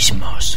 Celtismos.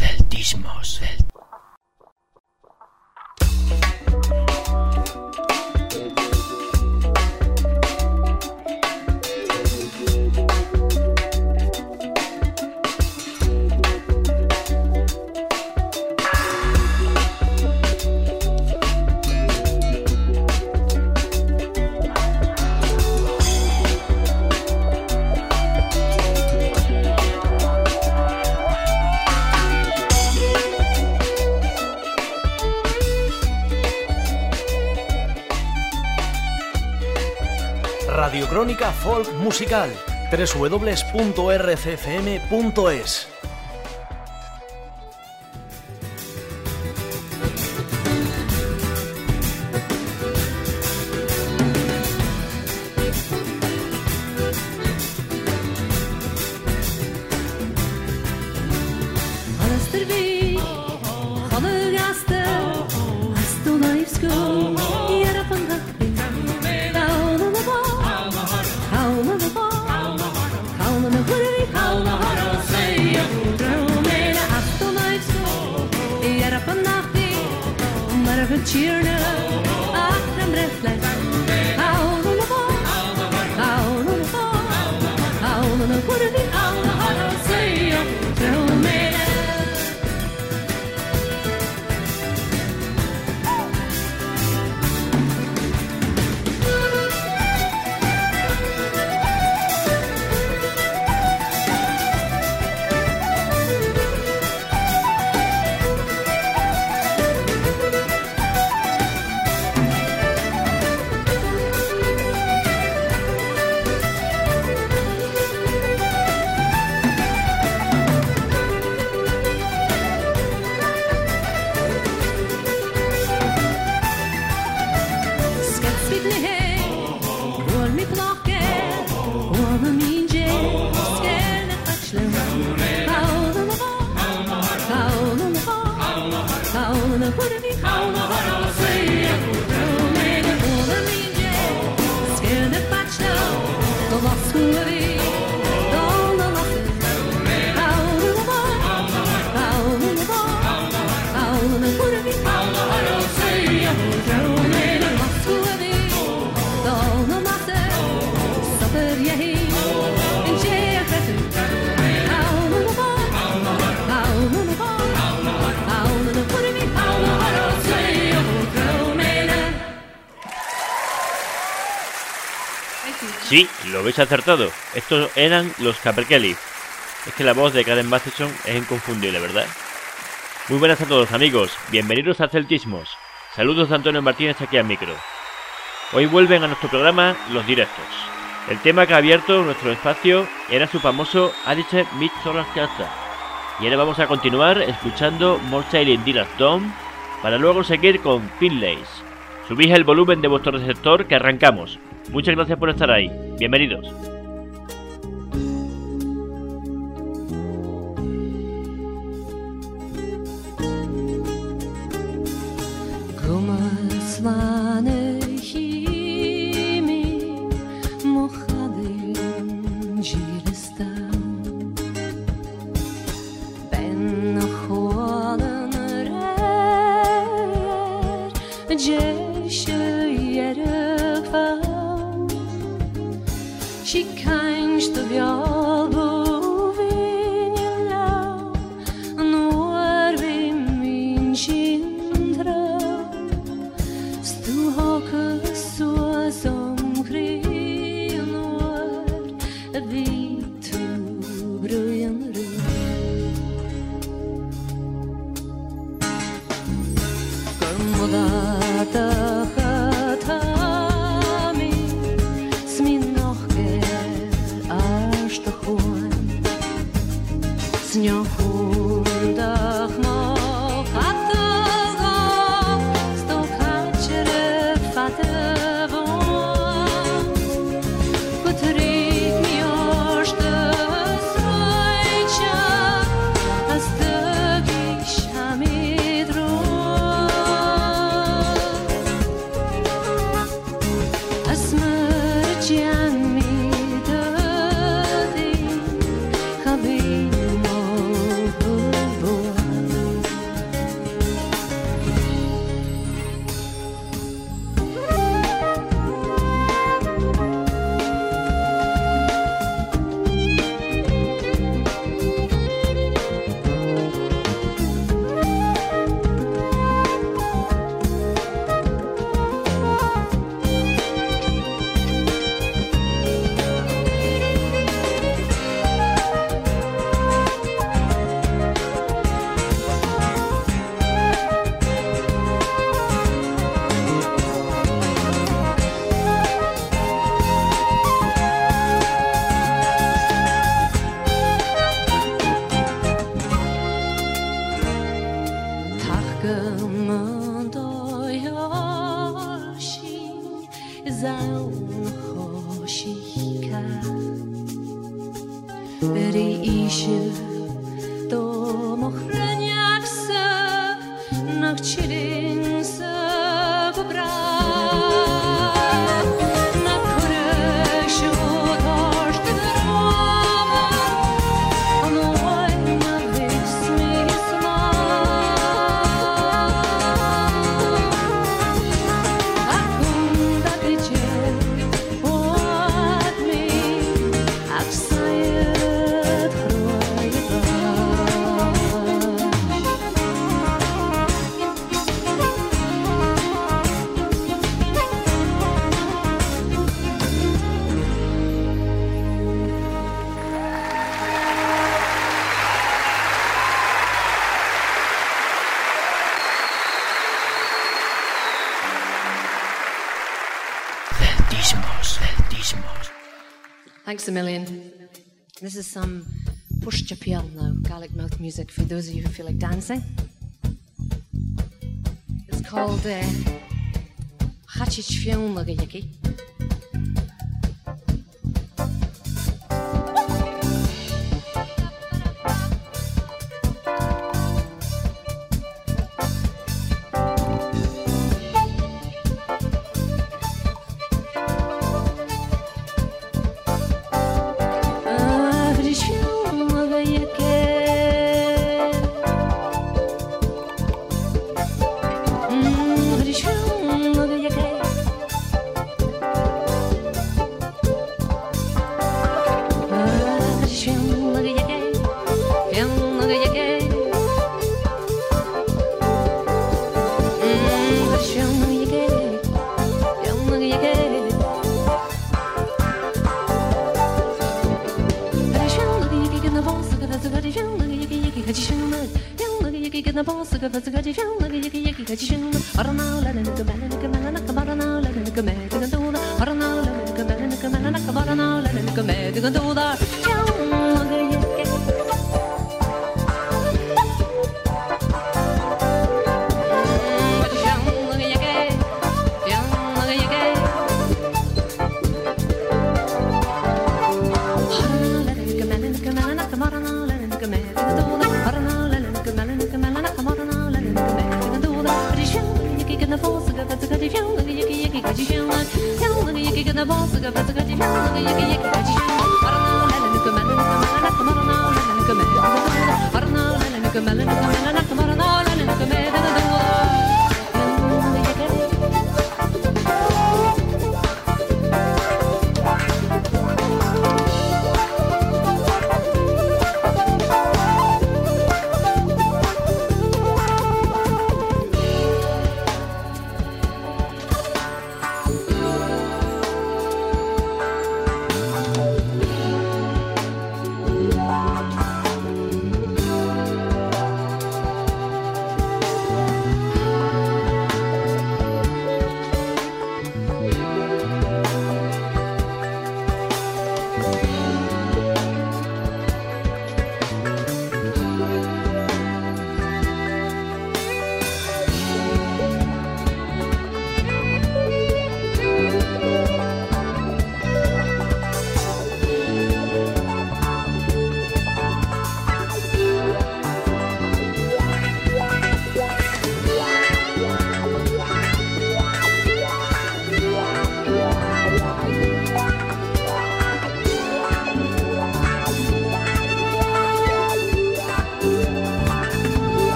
Radiocrónica Folk Musical, www.rcfm.es. Sí, lo habéis acertado. Estos eran los Capercaillie. Es que la voz de Karen Matheson es inconfundible, ¿verdad? Muy buenas a todos, amigos. Bienvenidos a Celtismos. Saludos de Antonio Martínez aquí al micro. Hoy vuelven a nuestro programa los directos. El tema que ha abierto nuestro espacio era su famoso Adice mit Solarskasta. Y ahora vamos a continuar escuchando More Child in Dylan's Dome para luego seguir con Finlays. Subid el volumen de vuestro receptor que arrancamos. Muchas gracias por estar ahí. Bienvenidos. Thanks a million. This is some pushcha piano, Gaelic mouth music for those of you who feel like dancing. It's called Hachich Fion Lagayaki.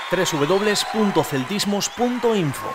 www.celtismos.info.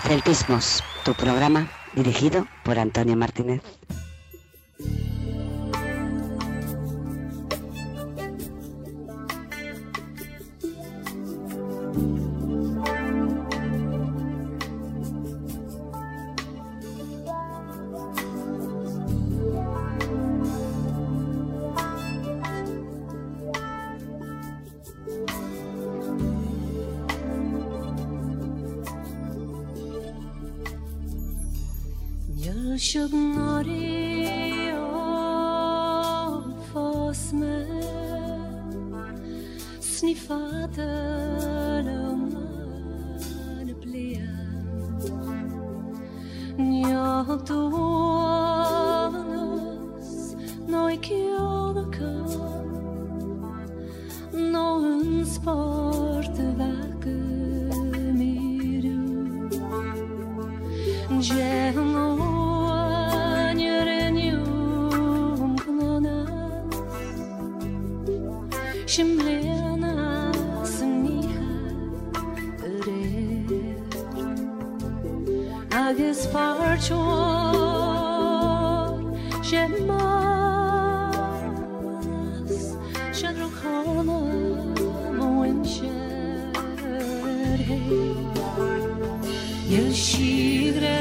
Celtismos, tu programa dirigido por Antonio Martínez. Should not fos me sniffade l'umane plian Nja tones noi chiona kan no un sport vacke miru Geno Shimlena sniha rer Agus farchor Shemas Shadrokhana Moensher Yeshigre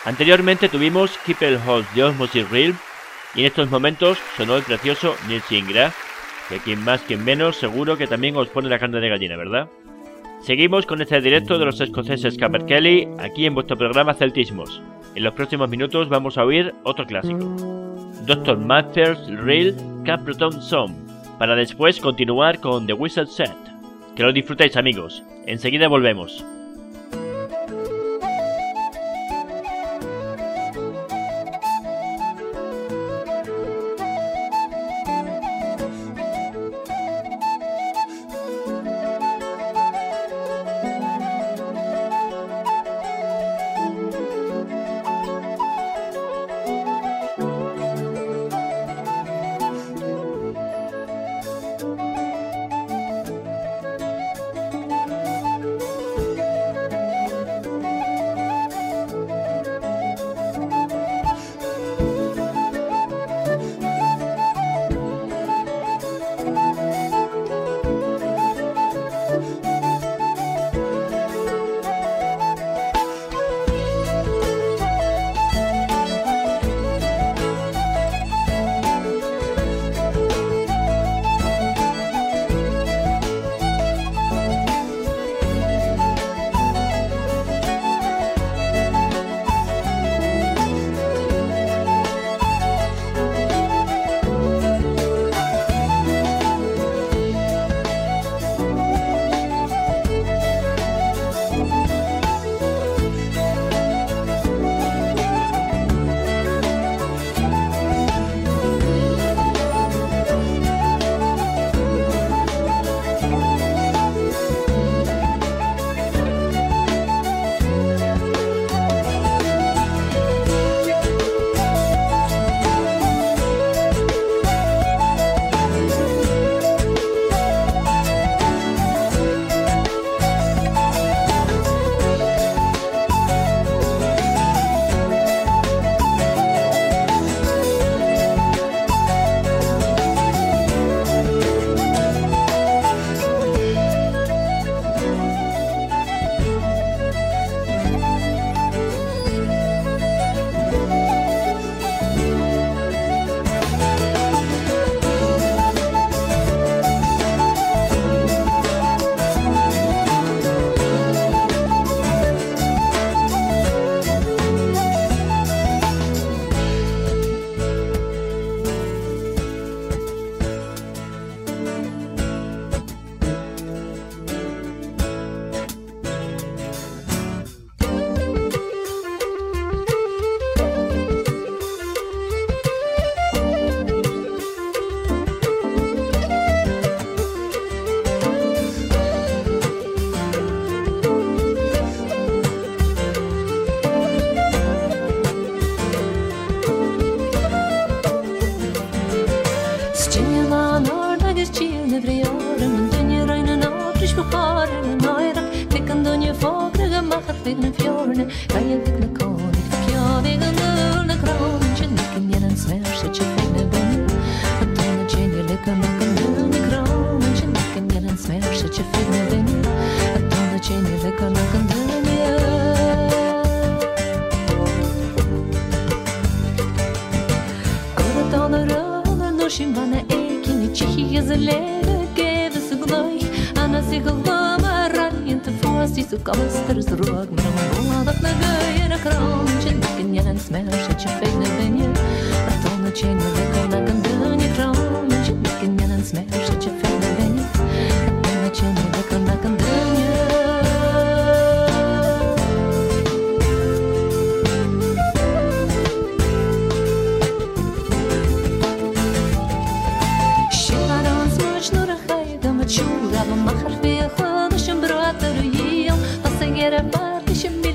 Anteriormente tuvimos Keep It Hot de Osmosis Realm y en estos momentos sonó el precioso Nils Ingra, que quien más quien menos seguro que también os pone la carne de gallina, ¿verdad? Seguimos con este directo de los escoceses Capercaillie aquí en vuestro programa Celtismos. En los próximos minutos vamos a oír otro clásico, Dr. Mather's Real Capleton Song, para después continuar con The Wizard Set. Que lo disfrutéis, amigos, enseguida volvemos.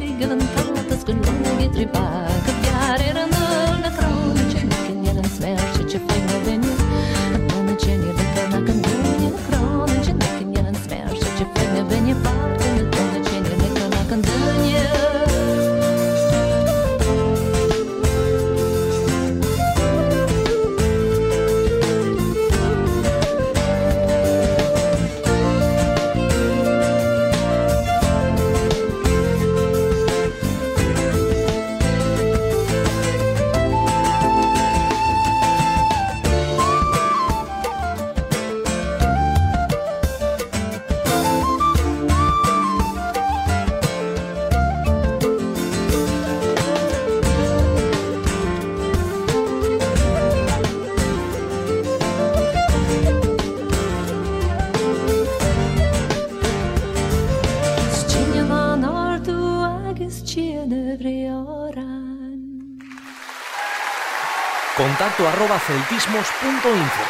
Smash contacto@celtismos.info.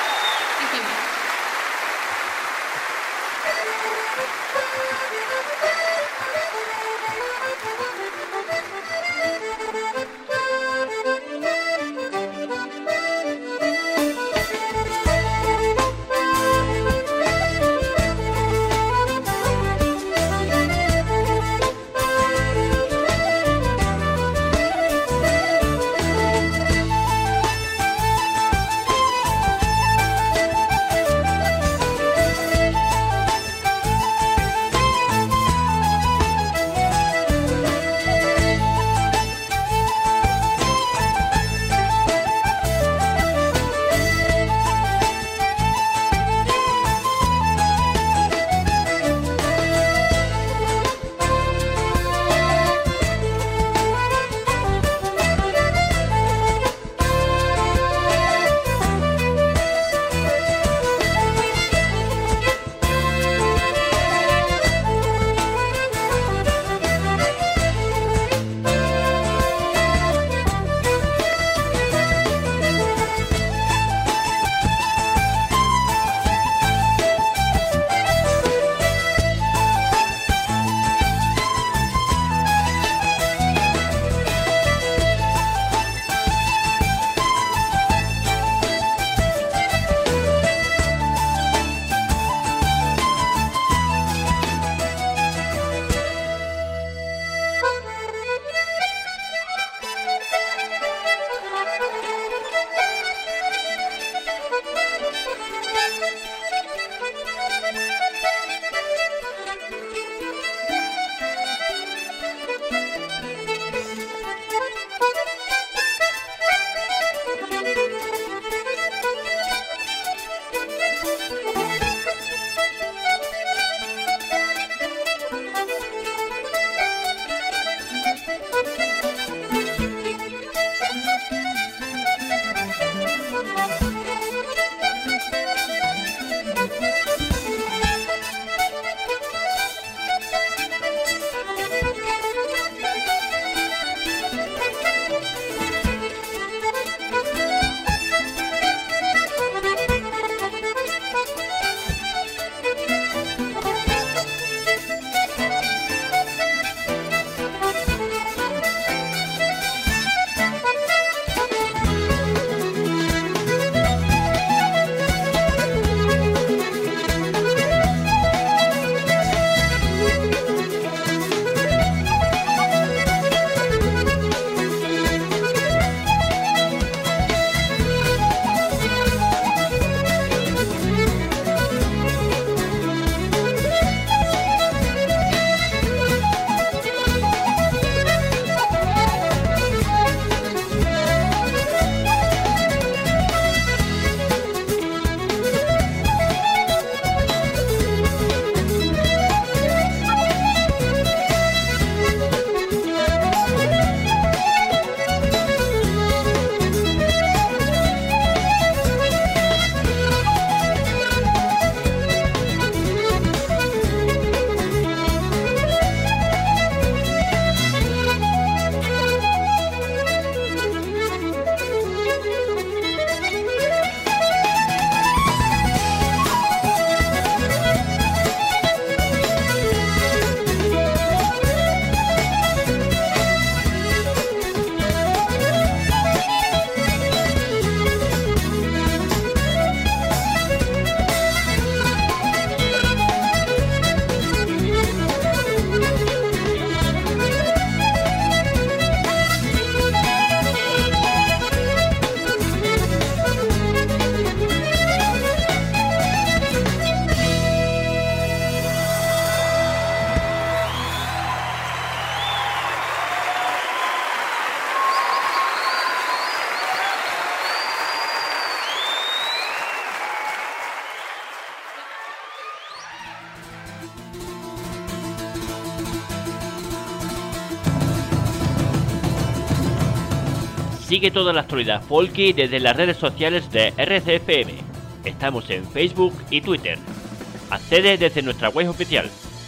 Sigue toda la actualidad folky desde las redes sociales de RCFM. Estamos en Facebook y Twitter. Accede desde nuestra web oficial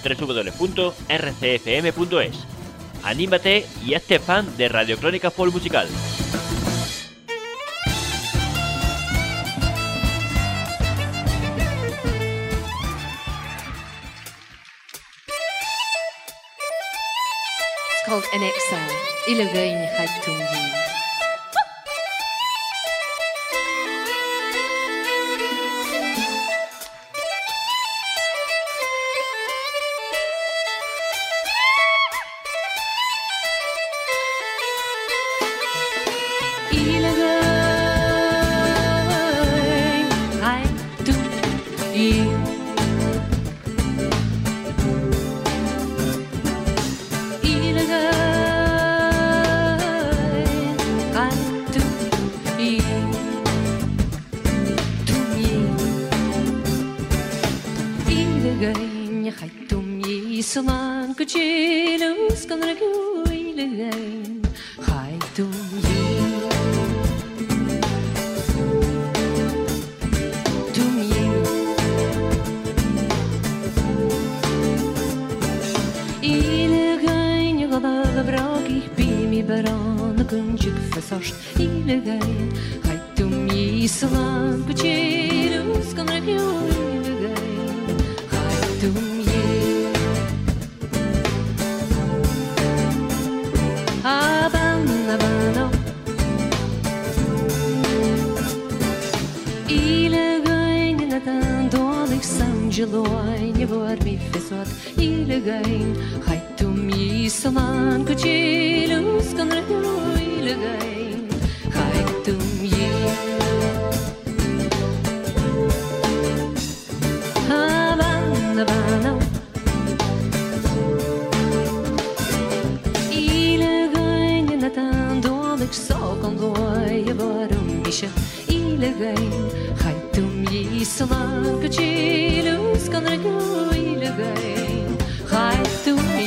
www.rcfm.es. Anímate y hazte fan de Radio Crónica Folk Musical. called In Exile. Ilagain Haitumyi. Saman kuchilus kan ragu ilagain hai tumyi ilagain yagada bragi bimi baran kunjuk fasast ilagain hai tumyi saman kuchilus kan ragu ilagain hai tumyi Habano Ilagain natan dålig samgeloj Ni var mi fesot Ilagain Haitum i saman kuchilus kan rego ilagain Haitum i Habano Natan dålig sakan då jag var mischa ilagain Haitum i saman kuchilus kan rego ilagain Haitum i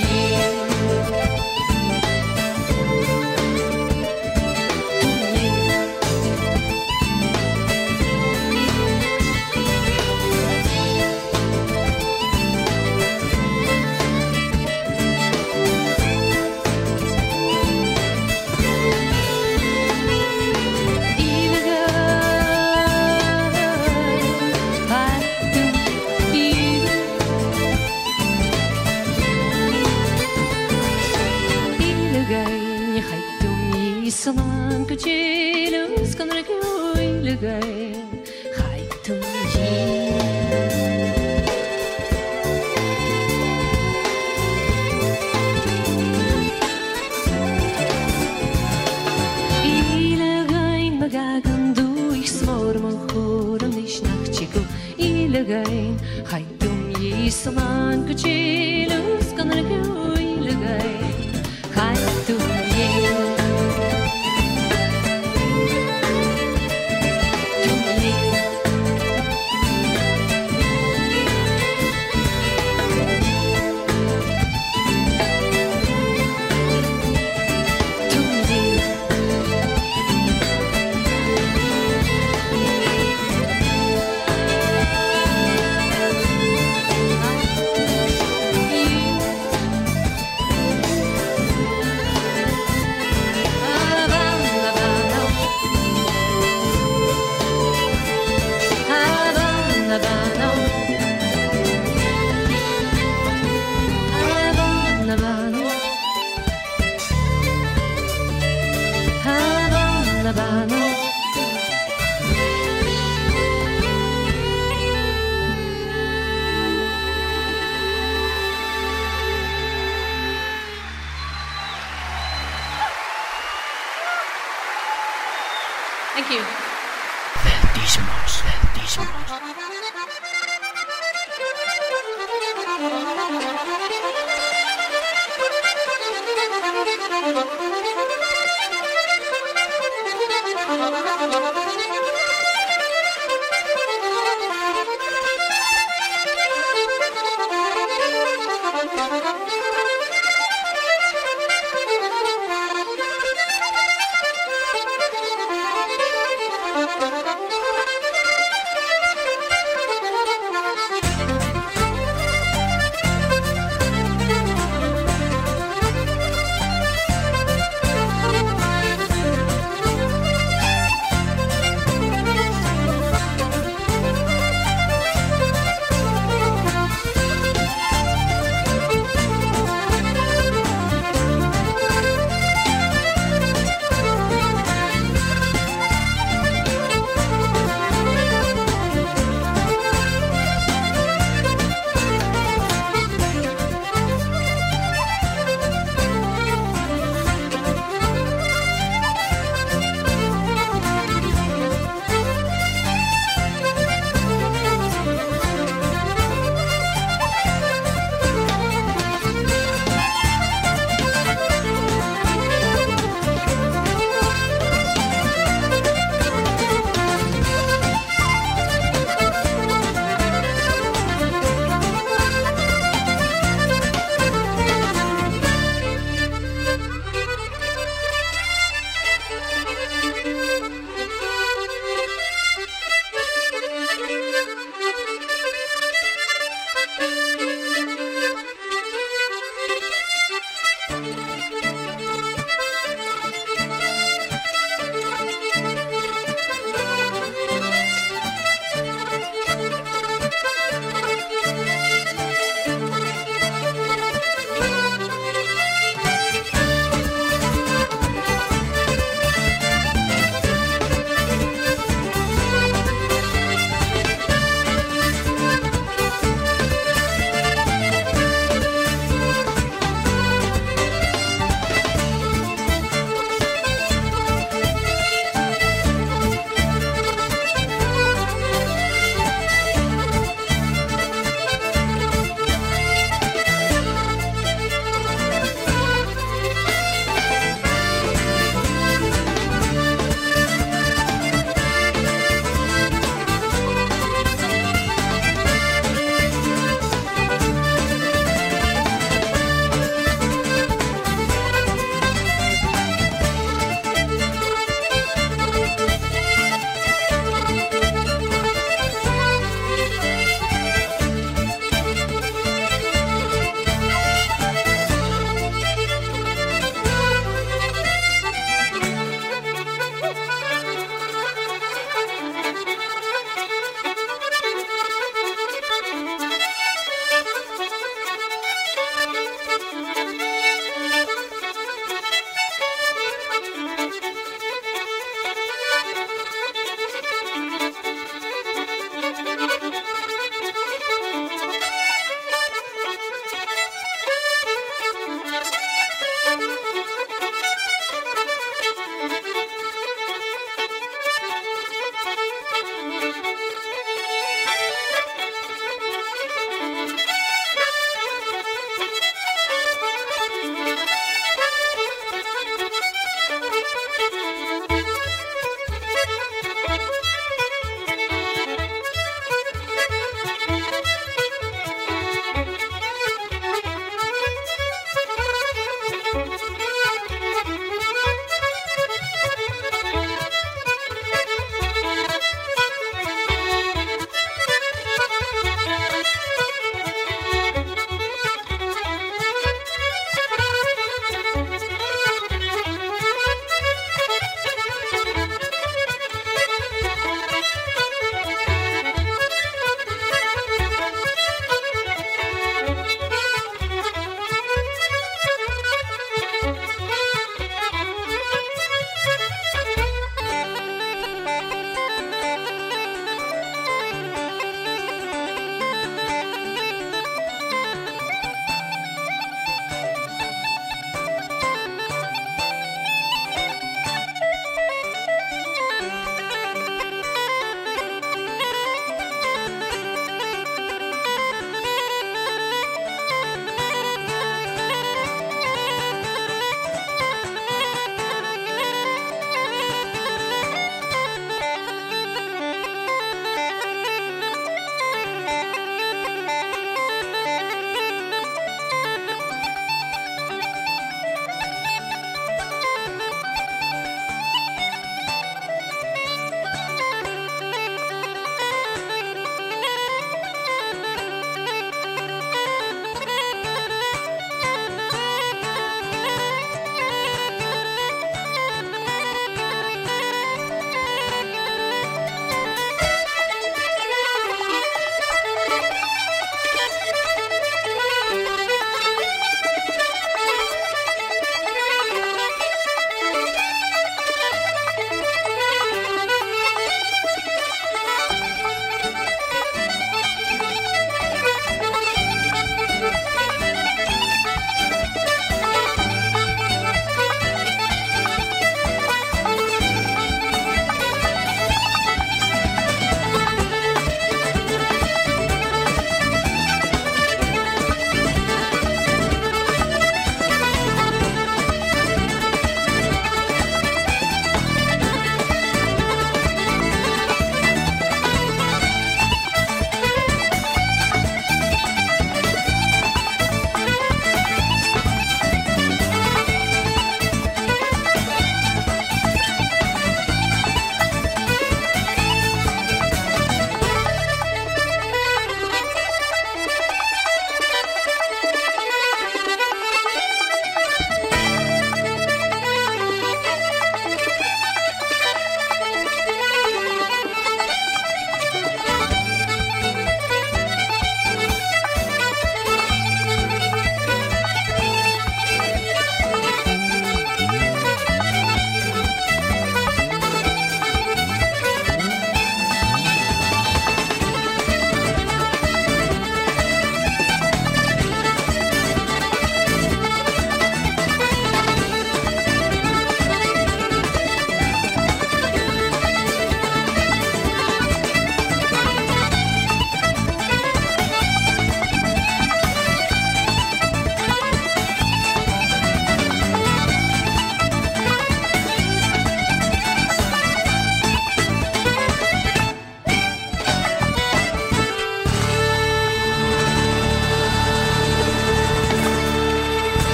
Saman kuchilus kan rego ilagain Haitum i Ilagain magagandu ich smor man chorum ich nachchiku ilagain Haitum i saman kuchilus kan rego ilagain Haitum i Thank you. Celtismos.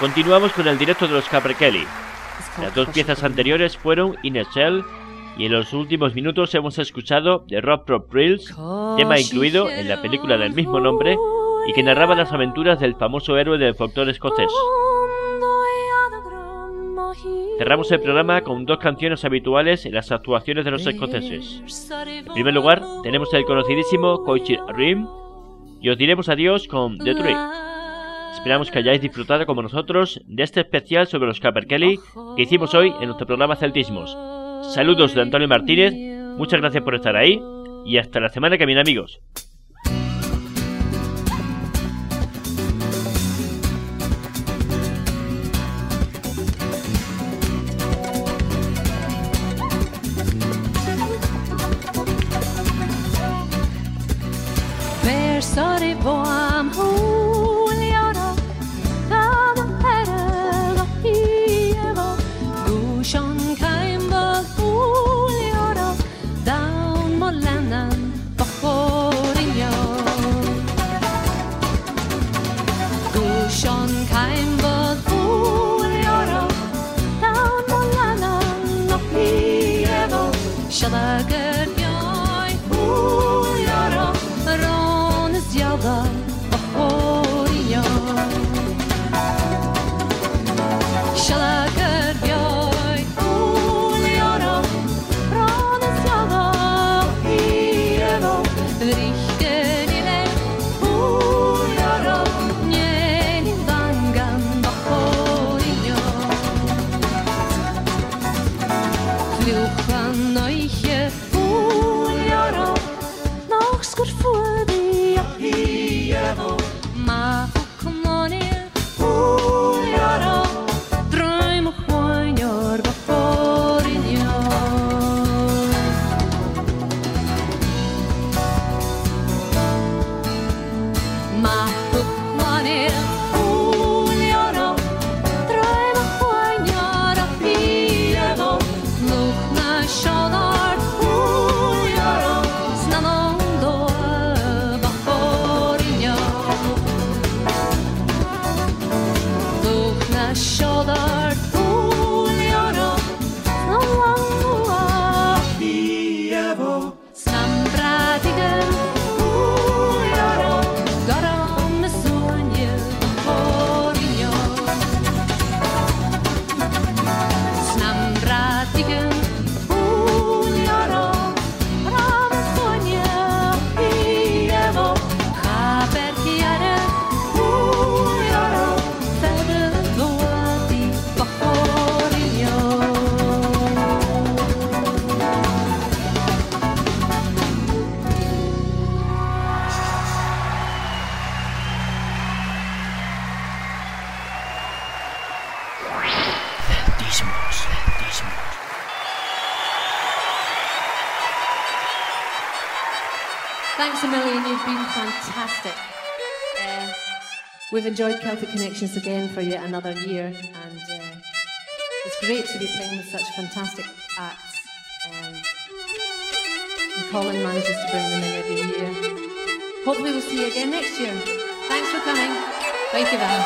Continuamos con el directo de los Capercaillie. Las dos piezas anteriores fueron In a Shell y en los últimos minutos hemos escuchado The Rock Rock Thrills, tema incluido en la película del mismo nombre y que narraba las aventuras del famoso héroe del folclore escocés. Cerramos el programa con dos canciones habituales en las actuaciones de los escoceses. En primer lugar, tenemos el conocidísimo Coichy Rim y os diremos adiós con The Tree. Esperamos que hayáis disfrutado como nosotros de este especial sobre los Capercaillie que hicimos hoy en nuestro programa Celtismos. Saludos de Antonio Martínez, muchas gracias por estar ahí y hasta la semana que viene, amigos. Sorry, boy, I'm Juliana. Come better, Eva. Gushan Kaimba, Juliana. Down Molanan, Bahoria. Gushan Kaimba, Juliana. Down Molanan, Eva. Shalager, Yoy, Juliana. Yada Bahoria Shalager Bjoy Uliara Ranes Yada Hiero Vrichten I Lej Uliara Njenin Dangan Bahoria Fluchan Neuche Uliara Noch skurfudi Ma come on in, ooh, yara, dröm och skönjar varför in Ma come on in, ooh, yara, dröm och skönjar varför Luchna sjönar, ooh, yara, snanna då Shoulder, Juliana, Snalla, Evo, Snambradigen, Juliana, Garam Sonje, Horinja, Snambradigen, Juliana, Garam Sonje, Evo, Capercaillie, Juliana, Thanks a million, you've been fantastic. We've enjoyed Celtic Connections again for yet another year, and it's great to be playing with such fantastic acts. And Colin manages to bring them in every year. Hopefully we'll see you again next year. Thanks for coming. Thank you, Val.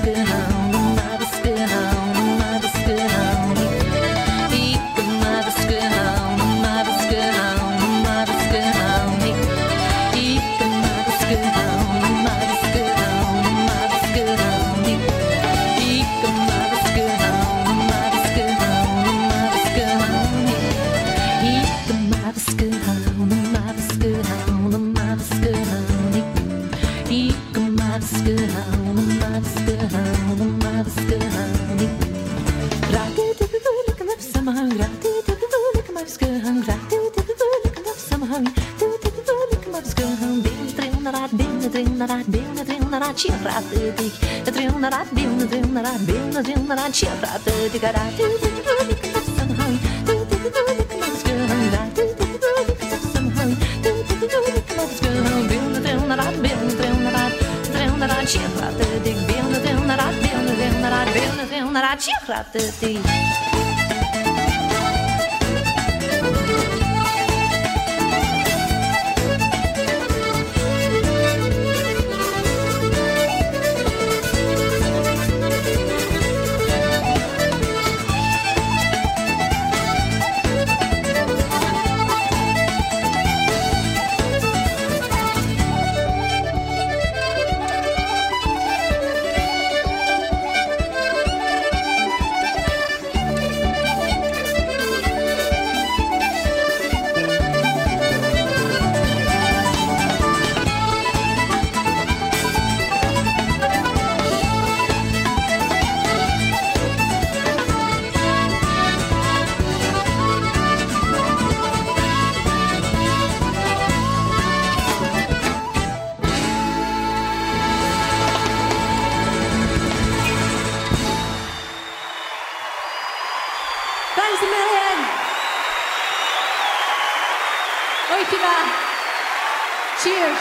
Cheers.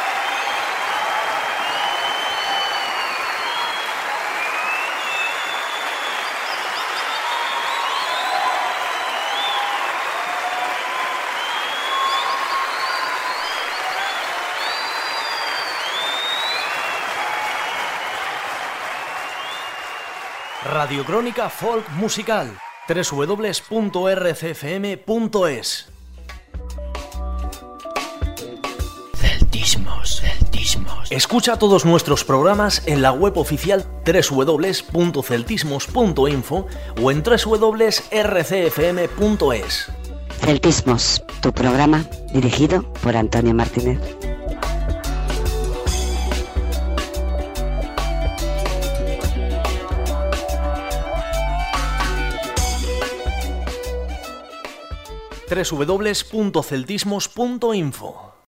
Radiocrónica Folk Musical. www.rcfm.es. Celtismos. Escucha todos nuestros programas en la web oficial www.celtismos.info o en www.rcfm.es. Celtismos, tu programa dirigido por Antonio Martínez. www.celtismos.info